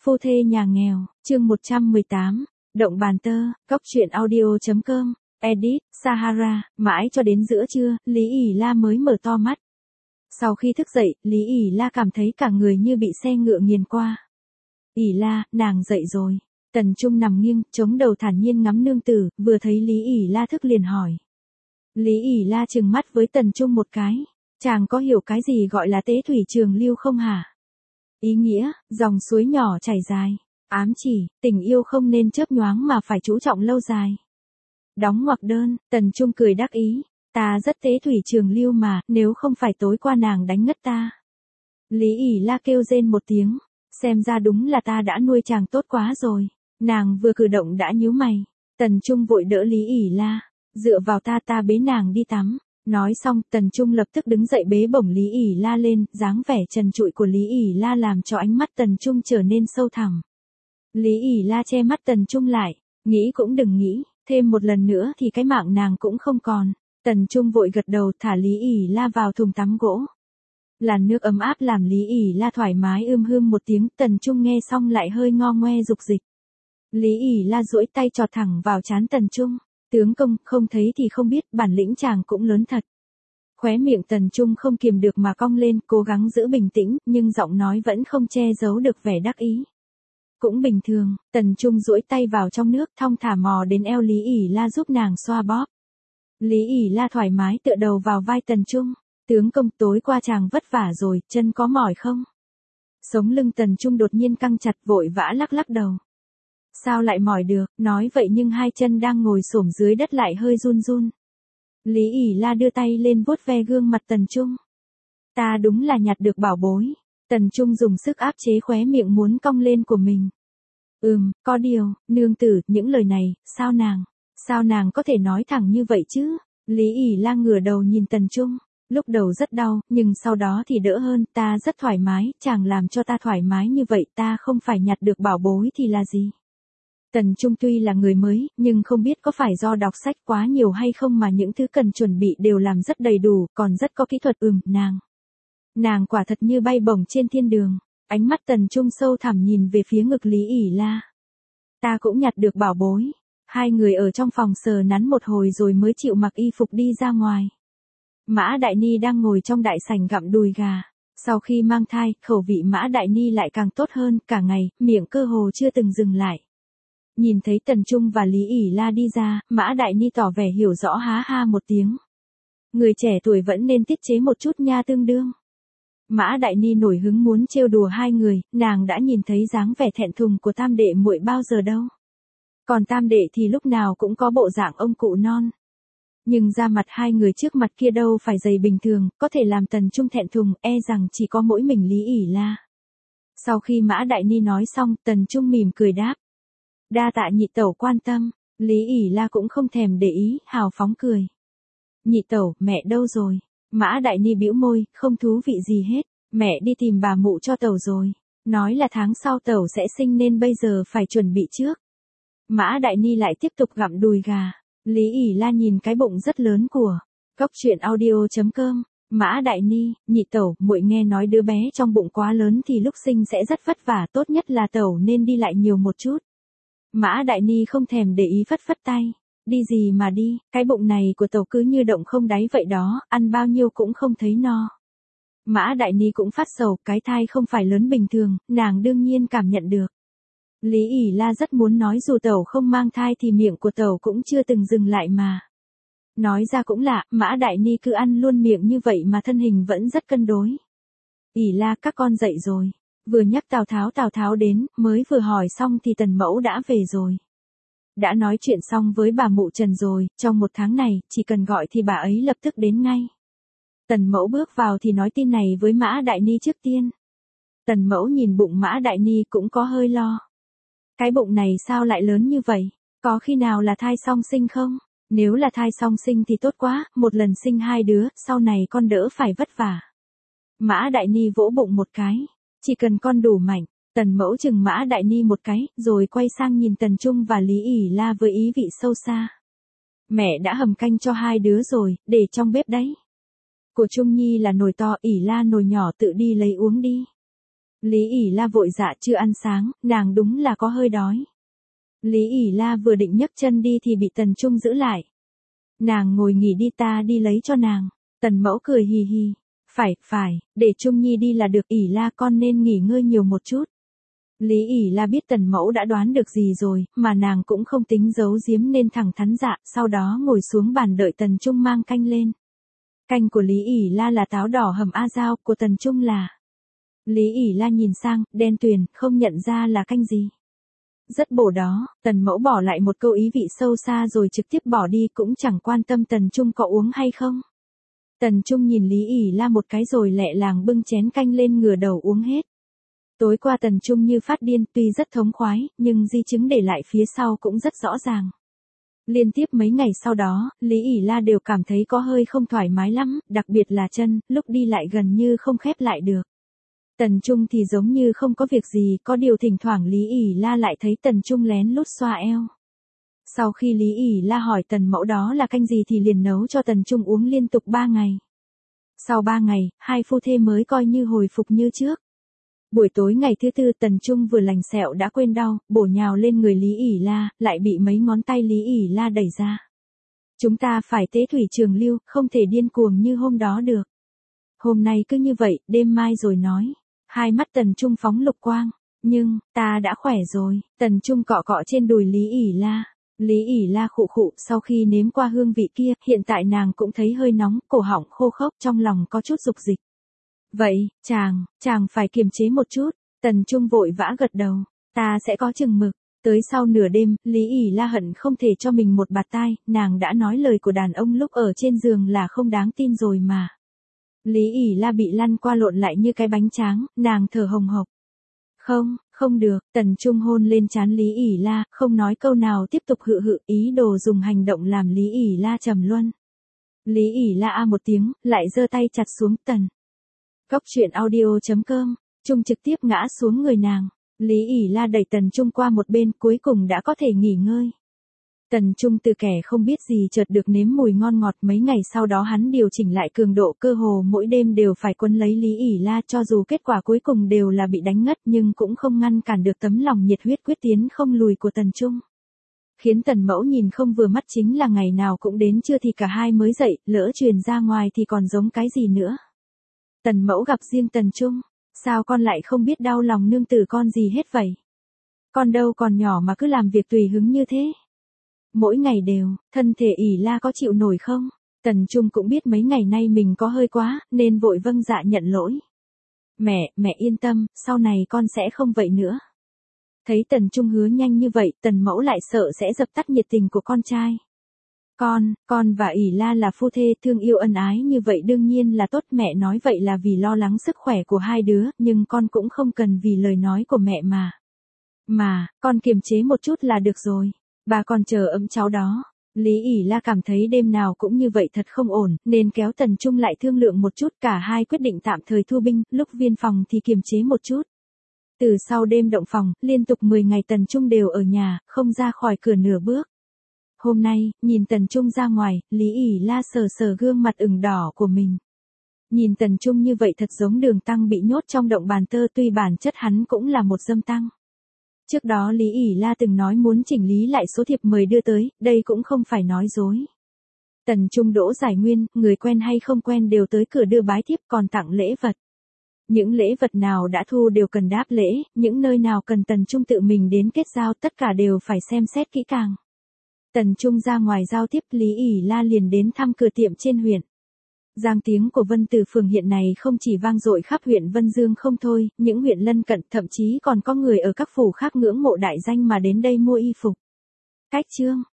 Phu thê nhà nghèo, chương 118, Động bàn tơ, cóc truyện audio.com, edit, Sahara, mãi cho đến giữa trưa, Lý ỉ La mới mở to mắt. Sau khi thức dậy, Lý ỉ La cảm thấy cả người như bị xe ngựa nghiền qua. ỉ La, nàng dậy rồi. Tần Trung nằm nghiêng, chống đầu thản nhiên ngắm nương tử, vừa thấy Lý ỉ La thức liền hỏi. Lý ỉ La trừng mắt với Tần Trung một cái. Chàng có hiểu cái gì gọi là tế thủy trường lưu không hả? Ý nghĩa, dòng suối nhỏ chảy dài. Ám chỉ, tình yêu không nên chớp nhoáng mà phải chú trọng lâu dài. Đóng ngoặc đơn, Tần Trung cười đắc ý. Ta rất tế thủy trường lưu mà, nếu không phải tối qua nàng đánh ngất ta. Lý ỉ La kêu rên một tiếng. Xem ra đúng là ta đã nuôi chàng tốt quá rồi. Nàng vừa cử động đã nhíu mày. Tần Trung vội đỡ Lý ỉ La. Dựa vào ta bế nàng đi tắm. Nói xong, Tần Trung lập tức đứng dậy bế bổng Lý ỉ La lên, dáng vẻ trần trụi của Lý ỉ La làm cho ánh mắt Tần Trung trở nên sâu thẳm. Lý ỉ La che mắt Tần Trung lại, nghĩ cũng đừng nghĩ, thêm một lần nữa thì cái mạng nàng cũng không còn. Tần Trung vội gật đầu thả Lý ỉ La vào thùng tắm gỗ. Làn nước ấm áp làm Lý ỉ La thoải mái hưm một tiếng, Tần Trung nghe xong lại hơi ngo ngoe dục dịch. Lý ỉ La duỗi tay chọt thẳng vào trán Tần Trung. Tướng công, không thấy thì không biết, bản lĩnh chàng cũng lớn thật. Khóe miệng Tần Trung không kiềm được mà cong lên, cố gắng giữ bình tĩnh, nhưng giọng nói vẫn không che giấu được vẻ đắc ý. Cũng bình thường, Tần Trung duỗi tay vào trong nước, thong thả mò đến eo Lý ỉ La giúp nàng xoa bóp. Lý ỉ La thoải mái tựa đầu vào vai Tần Trung. Tướng công, tối qua chàng vất vả rồi, chân có mỏi không? Sống lưng Tần Trung đột nhiên căng chặt, vội vã lắc lắc đầu. Sao lại mỏi được, nói vậy nhưng hai chân đang ngồi xổm dưới đất lại hơi run run. Lý ỉ La đưa tay lên vuốt ve gương mặt Tần Trung. Ta đúng là nhặt được bảo bối. Tần Trung dùng sức áp chế khóe miệng muốn cong lên của mình. Có điều, nương tử, những lời này, sao nàng có thể nói thẳng như vậy chứ? Lý ỉ La ngửa đầu nhìn Tần Trung. Lúc đầu rất đau, nhưng sau đó thì đỡ hơn, ta rất thoải mái, chàng làm cho ta thoải mái như vậy, ta không phải nhặt được bảo bối thì là gì? Tần Trung tuy là người mới, nhưng không biết có phải do đọc sách quá nhiều hay không mà những thứ cần chuẩn bị đều làm rất đầy đủ, còn rất có kỹ thuật. Nàng quả thật như bay bổng trên thiên đường. Ánh mắt Tần Trung sâu thẳm nhìn về phía ngực Lý ỉ La. Ta cũng nhặt được bảo bối. Hai người ở trong phòng sờ nắn một hồi rồi mới chịu mặc y phục đi ra ngoài. Mã Đại Ni đang ngồi trong đại sảnh gặm đùi gà. Sau khi mang thai, khẩu vị Mã Đại Ni lại càng tốt hơn, cả ngày, miệng cơ hồ chưa từng dừng lại. Nhìn thấy Tần Trung và Lý ỉ La đi ra, Mã Đại Ni tỏ vẻ hiểu rõ há ha một tiếng. Người trẻ tuổi vẫn nên tiết chế một chút nha tương đương. Mã Đại Ni nổi hứng muốn trêu đùa hai người, nàng đã nhìn thấy dáng vẻ thẹn thùng của tam đệ muội bao giờ đâu. Còn tam đệ thì lúc nào cũng có bộ dạng ông cụ non. Nhưng da mặt hai người trước mặt kia đâu phải dày bình thường, có thể làm Tần Trung thẹn thùng, e rằng chỉ có mỗi mình Lý ỉ La. Sau khi Mã Đại Ni nói xong, Tần Trung mỉm cười đáp. Đa tạ nhị tẩu quan tâm. Lý ỉ La cũng không thèm để ý, hào phóng cười. Nhị tẩu, mẹ đâu rồi? Mã Đại Ni bĩu môi, không thú vị gì hết. Mẹ đi tìm bà mụ cho tẩu rồi. Nói là tháng sau tẩu sẽ sinh nên bây giờ phải chuẩn bị trước. Mã Đại Ni lại tiếp tục gặm đùi gà. Lý ỉ La nhìn cái bụng rất lớn của cóc truyện audio.com. Mã Đại Ni, nhị tẩu, muội nghe nói đứa bé trong bụng quá lớn thì lúc sinh sẽ rất vất vả, tốt nhất là tẩu nên đi lại nhiều một chút. Mã Đại Ni không thèm để ý phất phất tay. Đi gì mà đi, cái bụng này của tẩu cứ như động không đáy vậy đó, ăn bao nhiêu cũng không thấy no. Mã Đại Ni cũng phát sầu, cái thai không phải lớn bình thường, nàng đương nhiên cảm nhận được. Lý ỉ La rất muốn nói dù tẩu không mang thai thì miệng của tẩu cũng chưa từng dừng lại mà. Nói ra cũng lạ, Mã Đại Ni cứ ăn luôn miệng như vậy mà thân hình vẫn rất cân đối. ỉ La, các con dậy rồi. Vừa nhắc Tào Tháo đến, mới vừa hỏi xong thì Tần Mẫu đã về rồi. Đã nói chuyện xong với bà mụ Trần rồi, trong một tháng này, chỉ cần gọi thì bà ấy lập tức đến ngay. Tần Mẫu bước vào thì nói tin này với Mã Đại Ni trước tiên. Tần Mẫu nhìn bụng Mã Đại Ni cũng có hơi lo. Cái bụng này sao lại lớn như vậy? Có khi nào là thai song sinh không? Nếu là thai song sinh thì tốt quá, một lần sinh hai đứa, sau này con đỡ phải vất vả. Mã Đại Ni vỗ bụng một cái. Chỉ cần con đủ mạnh. Tần Mẫu chừng Mã Đại Ni một cái, rồi quay sang nhìn Tần Trung và Lý ỉ La với ý vị sâu xa. Mẹ đã hầm canh cho hai đứa rồi, để trong bếp đấy. Của Trung Nhi là nồi to, ỉ La nồi nhỏ, tự đi lấy uống đi. Lý ỉ la vội dạ chưa ăn sáng, nàng đúng là có hơi đói. Lý ỉ la vừa định nhấc chân đi thì bị Tần Trung giữ lại. Nàng ngồi nghỉ đi, ta đi lấy cho nàng. Tần mẫu cười hì hì. Phải, để Trung Nhi đi là được, ỉ la con nên nghỉ ngơi nhiều một chút. Lý ỉ la biết Tần mẫu đã đoán được gì rồi, mà nàng cũng không tính giấu giếm nên thẳng thắn dạ, sau đó ngồi xuống bàn đợi Tần Trung mang canh lên. Canh của Lý ỉ la là táo đỏ hầm a dao, của Tần Trung là... Lý ỉ la nhìn sang, đen tuyền, không nhận ra là canh gì. Rất bổ đó, Tần mẫu bỏ lại một câu ý vị sâu xa rồi trực tiếp bỏ đi, cũng chẳng quan tâm Tần Trung có uống hay không. Tần Trung nhìn Lý ỉ la một cái rồi lẹ làng bưng chén canh lên ngửa đầu uống hết. Tối qua Tần Trung như phát điên, tuy rất thống khoái, nhưng di chứng để lại phía sau cũng rất rõ ràng. Liên tiếp mấy ngày sau đó, Lý ỉ la đều cảm thấy có hơi không thoải mái lắm, đặc biệt là chân, lúc đi lại gần như không khép lại được. Tần Trung thì giống như không có việc gì, có điều thỉnh thoảng Lý ỉ la lại thấy Tần Trung lén lút xoa eo. Sau khi Lý ỉ la hỏi Tần mẫu đó là canh gì thì liền nấu cho Tần Trung uống liên tục 3 ngày. Sau 3 ngày, hai phu thê mới coi như hồi phục như trước. Buổi tối ngày thứ tư Tần Trung vừa lành sẹo đã quên đau, bổ nhào lên người Lý ỉ la, lại bị mấy ngón tay Lý ỉ la đẩy ra. Chúng ta phải tế thủy trường lưu, không thể điên cuồng như hôm đó được. Hôm nay cứ như vậy, đêm mai rồi nói. Hai mắt Tần Trung phóng lục quang. Nhưng, ta đã khỏe rồi. Tần Trung cọ cọ trên đùi Lý ỉ la. Lý ỉ la khụ khụ, sau khi nếm qua hương vị kia, hiện tại nàng cũng thấy hơi nóng, cổ họng khô khốc, trong lòng có chút dục dịch. Vậy, chàng phải kiềm chế một chút. Tần Trung vội vã gật đầu. Ta sẽ có chừng mực. Tới sau nửa đêm, Lý ỉ la hận không thể cho mình một bạt tai, nàng đã nói lời của đàn ông lúc ở trên giường là không đáng tin rồi mà. Lý ỉ la bị lăn qua lộn lại như cái bánh tráng, nàng thở hồng hộc. Không được, Tần Trung hôn lên trán Lý ỉ la, không nói câu nào tiếp tục hự hự, ý đồ dùng hành động làm Lý ỉ la trầm luân. Lý ỉ la a một tiếng, lại giơ tay chặt xuống Tần. Cóc truyện audio.com, Trung trực tiếp ngã xuống người nàng. Lý ỉ la đẩy Tần Trung qua một bên, cuối cùng đã có thể nghỉ ngơi. Tần Trung từ kẻ không biết gì chợt được nếm mùi ngon ngọt, mấy ngày sau đó hắn điều chỉnh lại cường độ, cơ hồ mỗi đêm đều phải quấn lấy Lý ỉ la, cho dù kết quả cuối cùng đều là bị đánh ngất nhưng cũng không ngăn cản được tấm lòng nhiệt huyết quyết tiến không lùi của Tần Trung. Khiến Tần mẫu nhìn không vừa mắt chính là ngày nào cũng đến trưa thì cả hai mới dậy, lỡ truyền ra ngoài thì còn giống cái gì nữa. Tần mẫu gặp riêng Tần Trung, sao con lại không biết đau lòng nương tử con gì hết vậy? Con đâu còn nhỏ mà cứ làm việc tùy hứng như thế. Mỗi ngày đều, thân thể ỉ la có chịu nổi không? Tần Trung cũng biết mấy ngày nay mình có hơi quá, nên vội vâng dạ nhận lỗi. Mẹ yên tâm, sau này con sẽ không vậy nữa. Thấy Tần Trung hứa nhanh như vậy, Tần mẫu lại sợ sẽ dập tắt nhiệt tình của con trai. Con và ỉ la là phu thê thương yêu ân ái như vậy đương nhiên là tốt, mẹ nói vậy là vì lo lắng sức khỏe của hai đứa, nhưng con cũng không cần vì lời nói của mẹ mà. Mà, con kiềm chế một chút là được rồi. Bà còn chờ ấm cháu đó. Lý ỉ la cảm thấy đêm nào cũng như vậy thật không ổn, nên kéo Tần Trung lại thương lượng một chút, cả hai quyết định tạm thời thu binh, lúc viên phòng thì kiềm chế một chút. Từ sau đêm động phòng, liên tục 10 ngày Tần Trung đều ở nhà, không ra khỏi cửa nửa bước. Hôm nay, nhìn Tần Trung ra ngoài, Lý ỉ la sờ sờ gương mặt ửng đỏ của mình. Nhìn Tần Trung như vậy thật giống Đường Tăng bị nhốt trong động bàn tơ, tuy bản chất hắn cũng là một dâm tăng. Trước đó Lý ỉ la từng nói muốn chỉnh lý lại số thiệp mời đưa tới, đây cũng không phải nói dối. Tần Trung Đỗ Giải Nguyên, người quen hay không quen đều tới cửa đưa bái thiếp còn tặng lễ vật. Những lễ vật nào đã thu đều cần đáp lễ, những nơi nào cần Tần Trung tự mình đến kết giao tất cả đều phải xem xét kỹ càng. Tần Trung ra ngoài giao tiếp, Lý ỉ la liền đến thăm cửa tiệm trên huyện. Giang tiếng của Vân Từ Phường hiện này không chỉ vang dội khắp huyện Vân Dương không thôi, những huyện lân cận thậm chí còn có người ở các phủ khác ngưỡng mộ đại danh mà đến đây mua y phục. Cách chương